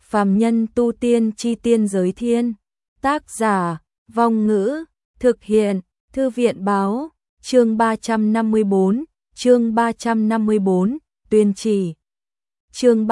Phàm nhân tu tiên chi tiên giới thiên. Tác giả, Vong Ngữ, thực hiện, Thư viện báo, chương 354, tuyên chỉ. Chương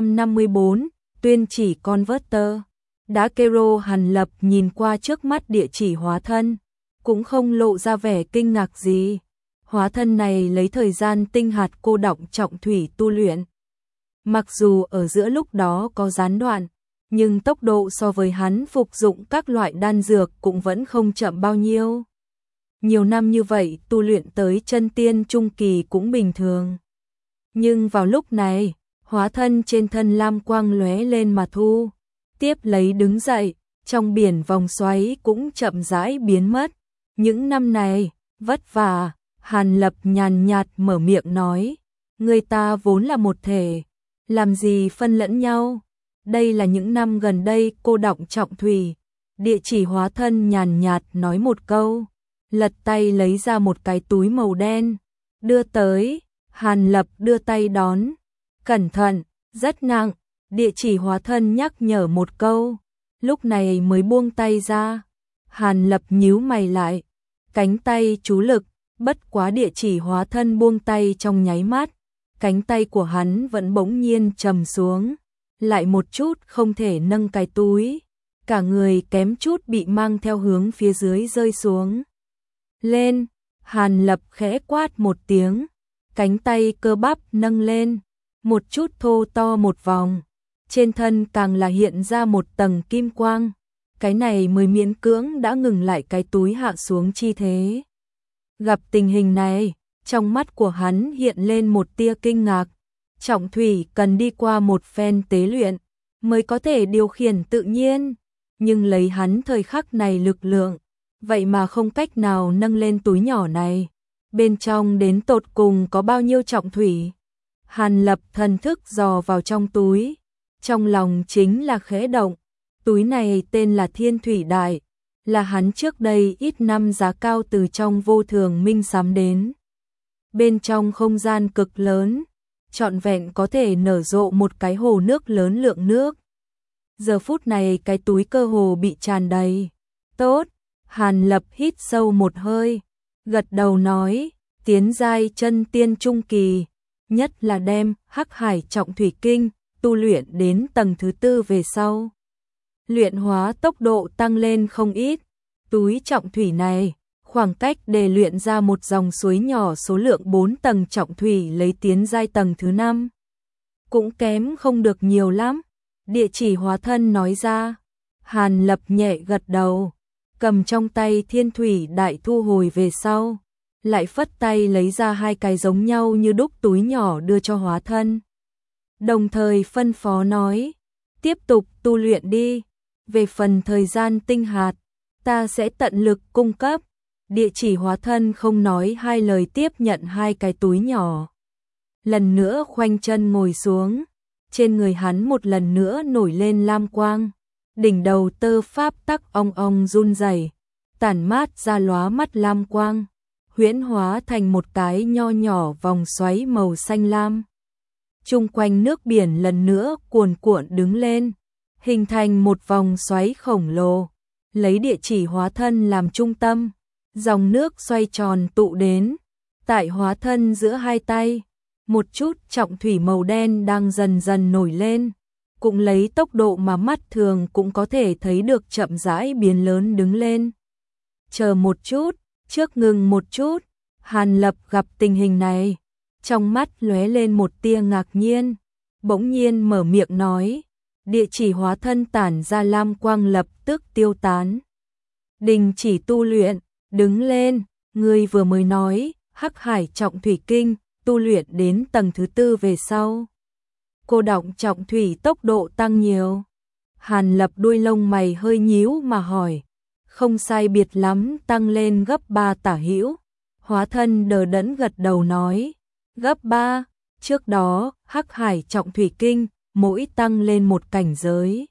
354, tuyên chỉ Converter. Đã Kero Hàn Lập nhìn qua trước mắt địa chỉ hóa thân, cũng không lộ ra vẻ kinh ngạc gì. Hóa thân này lấy thời gian tinh hạt cô đọng trọng thủy tu luyện. Mặc dù ở giữa lúc đó có gián đoạn, nhưng tốc độ so với hắn phục dụng các loại đan dược cũng vẫn không chậm bao nhiêu. Nhiều năm như vậy tu luyện tới chân tiên trung kỳ cũng bình thường. Nhưng vào lúc này, hóa thân trên thân lam quang lóe lên mà thu. Tiếp lấy đứng dậy, trong biển vòng xoáy cũng chậm rãi biến mất. Những năm này, vất vả, Hàn Lập nhàn nhạt mở miệng nói. Người ta vốn là một thể, làm gì phân lẫn nhau. Đây là những năm gần đây cô đọng trọng thủy. Địa chỉ hóa thân nhàn nhạt nói một câu, lật tay lấy ra một cái túi màu đen, đưa tới. Hàn Lập đưa tay đón. Cẩn thận, rất nặng. Địa chỉ hóa thân nhắc nhở một câu, lúc này mới buông tay ra. Hàn Lập nhíu mày lại, cánh tay chú lực, bất quá địa chỉ hóa thân buông tay trong nháy mắt, cánh tay của hắn vẫn bỗng nhiên trầm xuống, lại một chút không thể nâng cái túi, cả người kém chút bị mang theo hướng phía dưới rơi xuống. Lên, Hàn Lập khẽ quát một tiếng, cánh tay cơ bắp nâng lên, một chút thô to một vòng. Trên thân càng là hiện ra một tầng kim quang, cái này mới miễn cưỡng đã ngừng lại cái túi hạ xuống chi thế. Gặp tình hình này, trong mắt của hắn hiện lên một tia kinh ngạc. Trọng thủy cần đi qua một phen tế luyện mới có thể điều khiển tự nhiên, nhưng lấy hắn thời khắc này lực lượng, vậy mà không cách nào nâng lên túi nhỏ này. Bên trong đến tột cùng có bao nhiêu trọng thủy? Hàn Lập thần thức dò vào trong túi, trong lòng chính là khẽ động. Túi này tên là Thiên Thủy Đại, là hắn trước đây ít năm giá cao từ trong vô thường minh sắm đến. Bên trong không gian cực lớn, trọn vẹn có thể nở rộ một cái hồ nước lớn lượng nước. Giờ phút này cái túi cơ hồ bị tràn đầy. Tốt, Hàn Lập hít sâu một hơi, gật đầu nói, tiến giai chân tiên trung kỳ, nhất là đem Hắc Hải Trọng Thủy Kinh tu luyện đến tầng thứ 4 về sau. Luyện hóa tốc độ tăng lên không ít. Túi trọng thủy này, khoảng cách để luyện ra một dòng suối nhỏ số lượng 4 tầng trọng thủy lấy tiến giai tầng thứ 5. Cũng kém không được nhiều lắm. Địa chỉ hóa thân nói ra. Hàn Lập nhẹ gật đầu, cầm trong tay Thiên Thủy Đại thu hồi về sau, lại phất tay lấy ra hai cái giống nhau như đúc túi nhỏ đưa cho hóa thân. Đồng thời phân phó nói, tiếp tục tu luyện đi, về phần thời gian tinh hạt, ta sẽ tận lực cung cấp. Địa chỉ hóa thân không nói hai lời tiếp nhận hai cái túi nhỏ. Lần nữa khoanh chân ngồi xuống, trên người hắn một lần nữa nổi lên lam quang, đỉnh đầu tơ pháp tắc ong ong run rẩy, tản mát ra lóa mắt lam quang, huyễn hóa thành một cái nho nhỏ vòng xoáy màu xanh lam. Chung quanh nước biển lần nữa cuồn cuộn đứng lên, hình thành một vòng xoáy khổng lồ, lấy địa chỉ hóa thân làm trung tâm, dòng nước xoay tròn tụ đến, tại hóa thân giữa hai tay, một chút trọng thủy màu đen đang dần dần nổi lên, cũng lấy tốc độ mà mắt thường cũng có thể thấy được chậm rãi biến lớn đứng lên. Chờ một chút, trước ngừng một chút, Hàn Lập gặp tình hình này, trong mắt lóe lên một tia ngạc nhiên, bỗng nhiên mở miệng nói, địa chỉ hóa thân tản ra lam quang lập tức tiêu tán. Đình chỉ tu luyện, đứng lên, ngươi vừa mới nói, Hắc Hải Trọng Thủy Kinh, tu luyện đến tầng thứ 4 về sau. Cô đọng trọng thủy tốc độ tăng nhiều. Hàn Lập đuôi lông mày hơi nhíu mà hỏi, không sai biệt lắm tăng lên gấp 3 tả hữu. Hóa thân đờ đẫn gật đầu nói, gấp 3, trước đó, Hắc Hải Trọng Thủy Kinh, mỗi tăng lên một cảnh giới.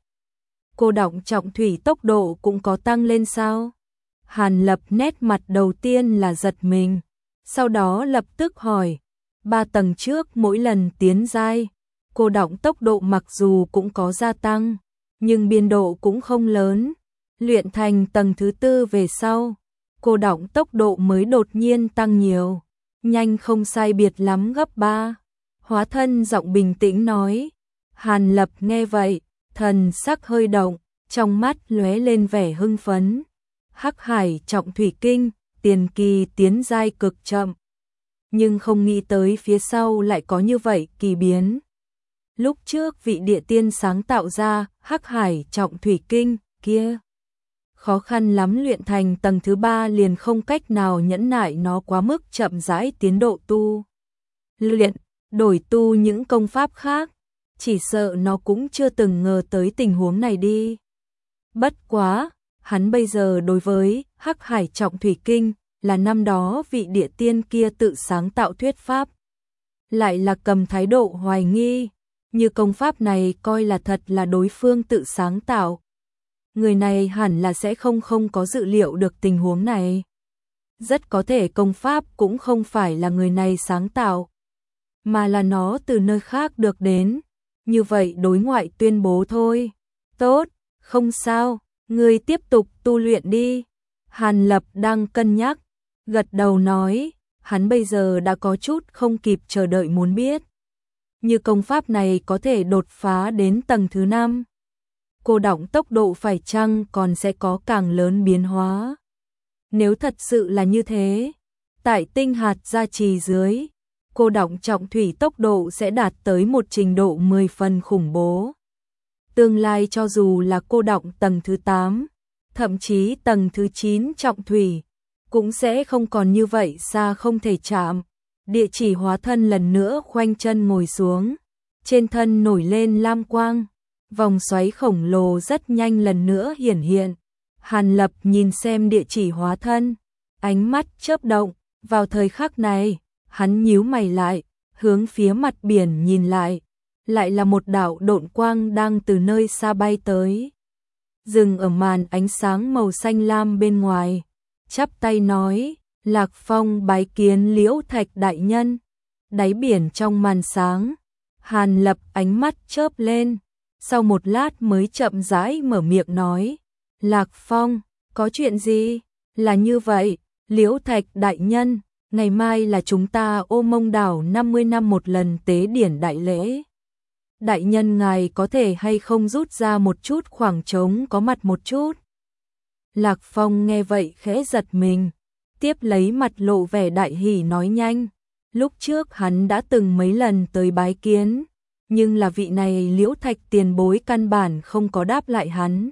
Cô đọng trọng thủy tốc độ cũng có tăng lên sao? Hàn Lập nét mặt đầu tiên là giật mình, sau đó lập tức hỏi, 3 tầng trước mỗi lần tiến giai, Cô đọng tốc độ mặc dù cũng có gia tăng, nhưng biên độ cũng không lớn. Luyện thành tầng thứ 4 về sau, cô đọng tốc độ mới đột nhiên tăng nhiều, nhanh không sai biệt lắm gấp 3. Hóa thân giọng bình tĩnh nói. Hàn Lập nghe vậy, thần sắc hơi động, trong mắt lóe lên vẻ hưng phấn. Hắc Hải trọng thủy kinh, tiền kỳ tiến giai cực chậm, nhưng không nghĩ tới phía sau lại có như vậy kỳ biến. Lúc trước vị địa tiên sáng tạo ra Hắc Hải trọng thủy kinh kia, khó khăn lắm luyện thành tầng thứ 3 liền không cách nào nhẫn nại nó quá mức chậm rãi tiến độ tu luyện, đổi tu những công pháp khác, chỉ sợ nó cũng chưa từng ngờ tới tình huống này đi. Bất quá, hắn bây giờ đối với Hắc Hải trọng thủy kinh là năm đó vị địa tiên kia tự sáng tạo thuyết pháp, lại là cầm thái độ hoài nghi, như công pháp này coi là thật là đối phương tự sáng tạo. Người này hẳn là sẽ không có dự liệu được tình huống này. Rất có thể công pháp cũng không phải là người này sáng tạo, mà là nó từ nơi khác được đến. Như vậy đối ngoại tuyên bố thôi. Tốt, không sao, ngươi tiếp tục tu luyện đi. Hàn Lập đang cân nhắc, gật đầu nói, hắn bây giờ đã có chút không kịp chờ đợi muốn biết. Như công pháp này có thể đột phá đến tầng thứ 5. Cô đọng tốc độ phải chăng còn sẽ có càng lớn biến hóa. Nếu thật sự là như thế, tại tinh hạt gia trì dưới, cô đọng trọng thủy tốc độ sẽ đạt tới một trình độ 10 phần khủng bố. Tương lai cho dù là cô đọng tầng thứ 8, thậm chí tầng thứ 9 trọng thủy, cũng sẽ không còn như vậy xa không thể chạm. Địa chỉ hóa thân lần nữa khoanh chân ngồi xuống, trên thân nổi lên lam quang, vòng xoáy khổng lồ rất nhanh lần nữa hiển hiện. Hàn Lập nhìn xem địa chỉ hóa thân, ánh mắt chớp động, vào thời khắc này, hắn nhíu mày lại, hướng phía mặt biển nhìn lại là một đạo độn quang đang từ nơi xa bay tới. Dừng ở màn ánh sáng màu xanh lam bên ngoài, chắp tay nói, Lạc Phong bái kiến Liễu Thạch đại nhân. Đáy biển trong màn sáng, Hàn Lập ánh mắt chớp lên, sau một lát mới chậm rãi mở miệng nói, Lạc Phong, có chuyện gì? Là như vậy, Liễu Thạch đại nhân, ngày mai là chúng ta Ô Mông đảo 50 năm một lần tế điển đại lễ. Đại nhân ngài có thể hay không rút ra một chút khoảng trống có mặt một chút? Lạc Phong nghe vậy khẽ giật mình, tiếp lấy mặt lộ vẻ đại hỉ nói nhanh. Lúc trước hắn đã từng mấy lần tới bái kiến, nhưng là vị này Liễu Thạch tiền bối căn bản không có đáp lại hắn.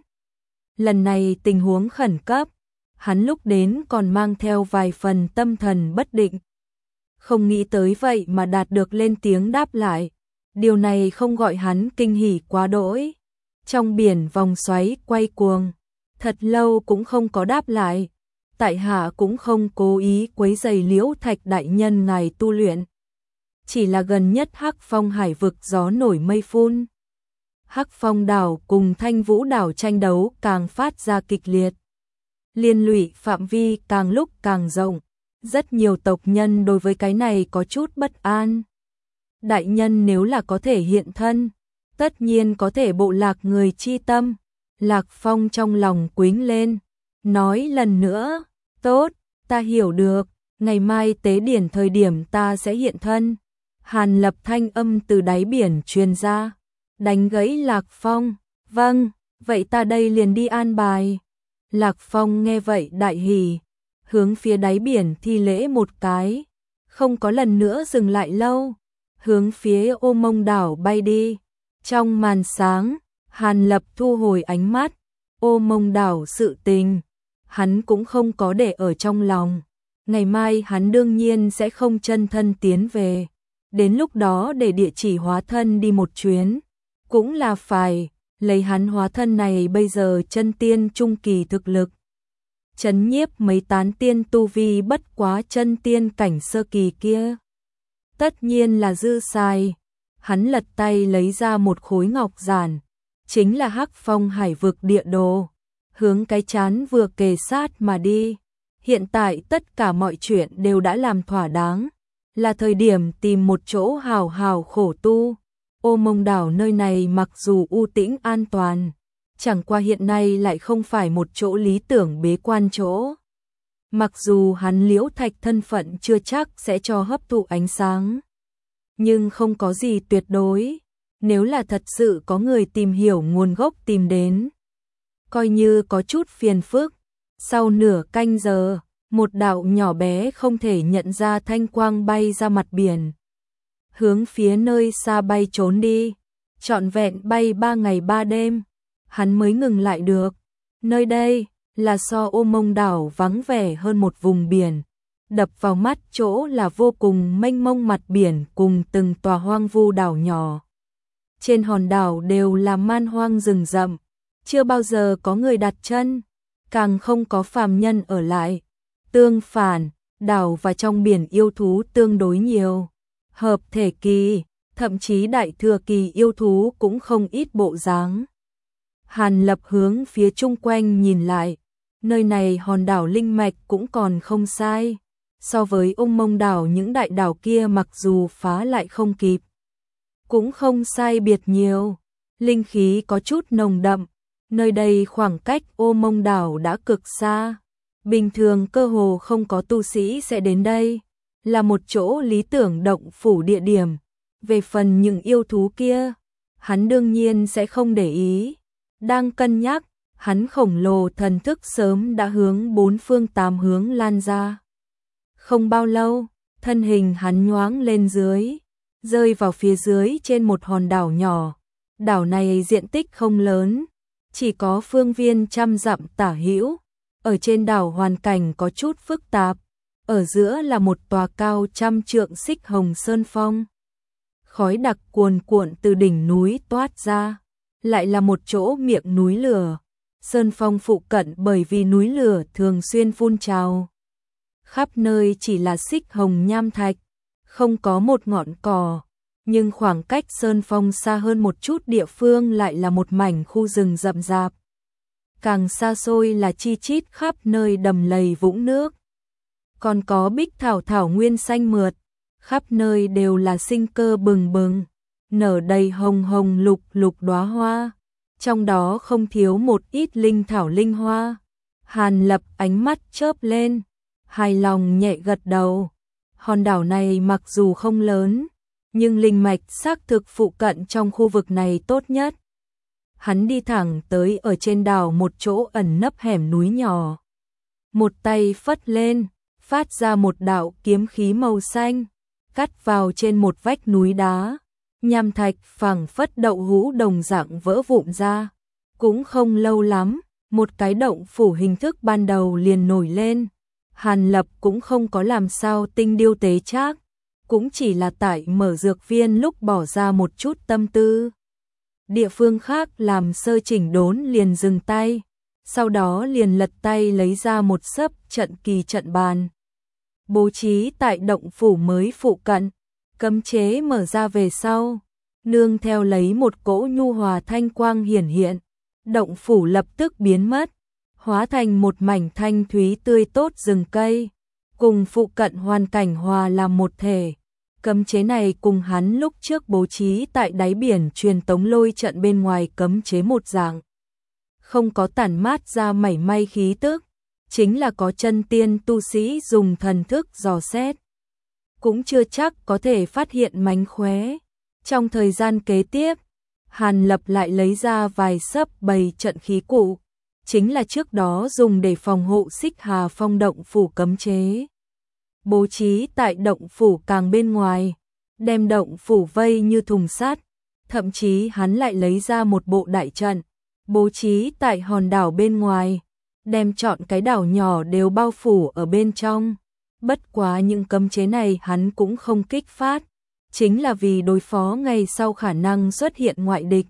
Lần này tình huống khẩn cấp, hắn lúc đến còn mang theo vài phần tâm thần bất định. Không nghĩ tới vậy mà đạt được lên tiếng đáp lại. Điều này không gọi hắn kinh hỉ quá đỗi. Trong biển vòng xoáy quay cuồng, thật lâu cũng không có đáp lại. Tại hạ cũng không cố ý quấy rầy Liễu Thạch đại nhân ngài tu luyện. Chỉ là gần nhất Hắc Phong hải vực gió nổi mây phun. Hắc Phong đảo cùng Thanh Vũ đảo tranh đấu càng phát ra kịch liệt. Liên lụy phạm vi càng lúc càng rộng. Rất nhiều tộc nhân đối với cái này có chút bất an. Đại nhân nếu là có thể hiện thân, tất nhiên có thể bộ lạc người chi tâm. Lạc Phong trong lòng quýnh lên, nói lần nữa, tốt, ta hiểu được, ngày mai tế điển thời điểm ta sẽ hiện thân. Hàn Lập thanh âm từ đáy biển truyền ra, đánh gãy Lạc Phong, vâng, vậy ta đây liền đi an bài. Lạc Phong nghe vậy đại hỉ, hướng phía đáy biển thi lễ một cái, không có lần nữa dừng lại lâu, hướng phía Ô Mông đảo bay đi. Trong màn sáng, Hàn Lập thu hồi ánh mắt, Ô Mông đảo sự tình, hắn cũng không có để ở trong lòng. Ngày mai hắn đương nhiên sẽ không chân thân tiến về, đến lúc đó để địa chỉ hóa thân đi một chuyến, cũng là phải, lấy hắn hóa thân này bây giờ chân tiên trung kỳ thực lực. Chấn nhiếp mấy tán tiên tu vi bất quá chân tiên cảnh sơ kỳ kia. Tất nhiên là dư sai. Hắn lật tay lấy ra một khối ngọc giản, chính là Hắc Phong hải vực địa đồ, hướng cái chán vừa kề sát mà đi. Hiện tại tất cả mọi chuyện đều đã làm thỏa đáng, là thời điểm tìm một chỗ hào hào khổ tu. Ô Mông đảo nơi này mặc dù u tĩnh an toàn, chẳng qua hiện nay lại không phải một chỗ lý tưởng bế quan chỗ. Mặc dù hắn Liễu Thạch thân phận chưa chắc sẽ cho hấp thụ ánh sáng, nhưng không có gì tuyệt đối. Nếu là thật sự có người tìm hiểu nguồn gốc tìm đến, coi như có chút phiền phức. Sau nửa canh giờ, một đạo nhỏ bé không thể nhận ra thanh quang bay ra mặt biển, hướng phía nơi xa bay trốn đi. Trọn vẹn bay 3 ngày 3 đêm, hắn mới ngừng lại được. Nơi đây là so Ô Mông đảo vắng vẻ hơn một vùng biển, đập vào mắt chỗ là vô cùng mênh mông mặt biển cùng từng tòa hoang vu đảo nhỏ. Trên hòn đảo đều là man hoang rừng rậm, chưa bao giờ có người đặt chân, càng không có phàm nhân ở lại. Tương phản, đảo và trong biển yêu thú tương đối nhiều, hợp thể kỳ, thậm chí đại thừa kỳ yêu thú cũng không ít bộ dáng. Hàn Lập hướng phía chung quanh nhìn lại, nơi này hòn đảo linh mạch cũng còn không sai. So với Ô Mông đảo những đại đảo kia mặc dù phá lại không kịp, cũng không sai biệt nhiều. Linh khí có chút nồng đậm, nơi đây khoảng cách Ô Mông đảo đã cực xa. Bình thường cơ hồ không có tu sĩ sẽ đến đây, là một chỗ lý tưởng động phủ địa điểm. Về phần những yêu thú kia, hắn đương nhiên sẽ không để ý. Đang cân nhắc, hắn khổng lồ thần thức sớm đã hướng 4 phương 8 hướng lan ra. Không bao lâu, thân hình hắn nhoáng lên dưới, rơi vào phía dưới trên một hòn đảo nhỏ. Đảo này diện tích không lớn, chỉ có phương viên 100 dặm tả hữu. Ở trên đảo hoàn cảnh có chút phức tạp, ở giữa là một tòa cao 100 trượng xích hồng sơn phong. Khói đặc cuồn cuộn từ đỉnh núi toát ra, lại là một chỗ miệng núi lửa. Sơn phong phụ cận bởi vì núi lửa thường xuyên phun trào, khắp nơi chỉ là xích hồng nham thạch, không có một ngọn cỏ. Nhưng khoảng cách sơn phong xa hơn một chút địa phương lại là một mảnh khu rừng rậm rạp. Càng xa xôi là chi chít khắp nơi đầm lầy vũng nước. Còn có bích thảo thảo nguyên xanh mượt, khắp nơi đều là sinh cơ bừng bừng, nở đầy hồng hồng lục lục đóa hoa, trong đó không thiếu một ít linh thảo linh hoa. Hàn Lập ánh mắt chớp lên, hài lòng nhẹ gật đầu. Hòn đảo này mặc dù không lớn, nhưng linh mạch xác thực phụ cận trong khu vực này tốt nhất. Hắn đi thẳng tới ở trên đảo một chỗ ẩn nấp hẻm núi nhỏ. Một tay phất lên, phát ra một đạo kiếm khí màu xanh, cắt vào trên một vách núi đá. Nham thạch phẳng phất đậu hũ đồng dạng vỡ vụn ra. Cũng không lâu lắm, một cái động phủ hình thức ban đầu liền nổi lên. Hàn Lập cũng không có làm sao tinh điêu tế trác, cũng chỉ là tại mở dược viên lúc bỏ ra một chút tâm tư. Địa phương khác làm sơ chỉnh đốn liền dừng tay, sau đó liền lật tay lấy ra một xấp trận kỳ trận bàn. Bố trí tại động phủ mới phụ cận, cấm chế mở ra về sau, nương theo lấy một cỗ nhu hòa thanh quang hiển hiện, động phủ lập tức biến mất, hóa thành một mảnh thanh thúy tươi tốt rừng cây, cùng phụ cận hoàn cảnh hòa làm một thể. Cấm chế này cùng hắn lúc trước bố trí tại đáy biển truyền tống lôi trận bên ngoài cấm chế một dạng, không có tản mát ra mảy may khí tức, chính là có chân tiên tu sĩ dùng thần thức dò xét, cũng chưa chắc có thể phát hiện mánh khóe. Trong thời gian kế tiếp, Hàn Lập lại lấy ra vài xấp bày trận khí cụ, chính là trước đó dùng để phòng hộ Xích Hà Phong động phủ cấm chế. Bố trí tại động phủ càng bên ngoài, đem động phủ vây như thùng sắt, thậm chí hắn lại lấy ra một bộ đại trận, bố trí tại hòn đảo bên ngoài, đem trọn cái đảo nhỏ đều bao phủ ở bên trong. Bất quá những cấm chế này hắn cũng không kích phát, chính là vì đối phó ngày sau khả năng xuất hiện ngoại địch.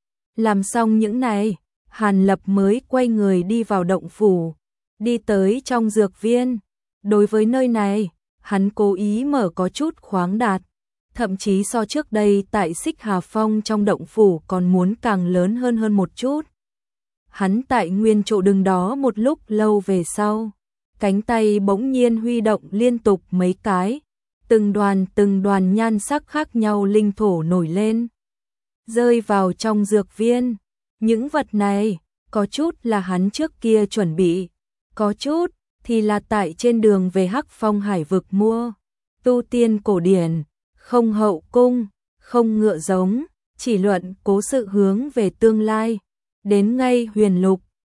Làm xong những này, Hàn Lập mới quay người đi vào động phủ, đi tới trong dược viên. Đối với nơi này, hắn cố ý mở có chút khoáng đạt, thậm chí so trước đây tại Xích Hà Phong trong động phủ còn muốn càng lớn hơn một chút. Hắn tại nguyên chỗ đứng đó một lúc lâu về sau, cánh tay bỗng nhiên huy động liên tục mấy cái, từng đoàn nhan sắc khác nhau linh thổ nổi lên, rơi vào trong dược viên. Những vật này, có chút là hắn trước kia chuẩn bị, có chút thì là tại trên đường về Hắc Phong Hải vực mua. Tu tiên cổ điển, không hậu cung, không ngựa giống, chỉ luận cố sự hướng về tương lai. Đến ngay huyền lục,